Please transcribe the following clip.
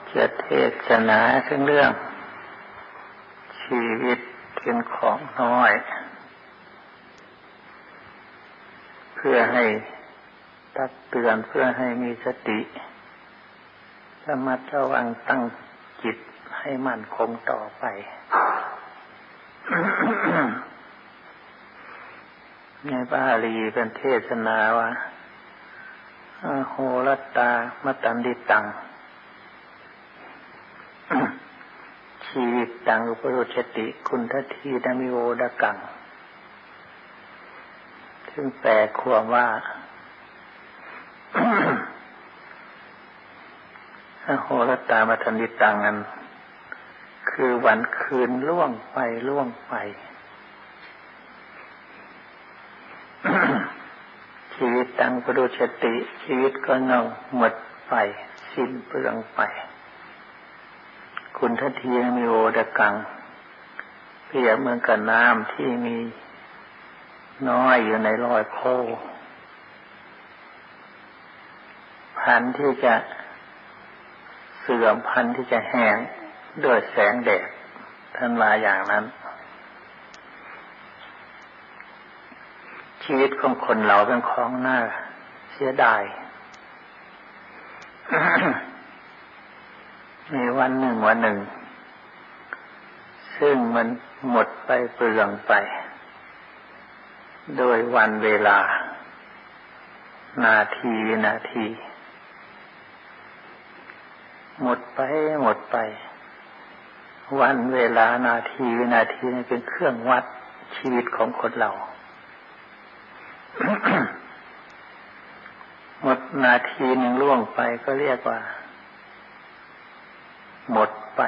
จะเทศนาถึงเรื่องชีวิตเป็นของน้อยเพื่อให้ตักเตือนเพื่อให้มีสติระมัดระวังตั้งจิตให้มั่นคงต่อไป ในบาลีเป็นเทศนาว่าโหรตามตันดิตังชีวิตตังอุปโรชติคุณทัตถีดมิโวดกังซึ่งแปลความว่าโหรตามตันดิตังนั้นคือวันคืนล่วงไปชีวิตตังอุปโรชติชีวิตก็เน่าหมดไปสิ้นเปลืองไปคุณทัตถีมิโวดกังเปรียบเหมือนกับน้ำที่มีน้อยอยู่ในรอยโคพันธุ์ที่จะเสื่อมพันธุ์ที่จะแห้งด้วยแสงแดดท่านว่าอย่างนั้นชีวิตของคนเราเป็นของน่าเสียดาย มีวันหนึ่งซึ่งมันหมดไปเปลืองไปโดยวันเวลานาทีหมดไปวันเวลานาทีนี่เป็นเครื่องวัดชีวิตของคนเรา หมดนาทีหนึ่งล่วงไปก็เรียกว่าหมดไป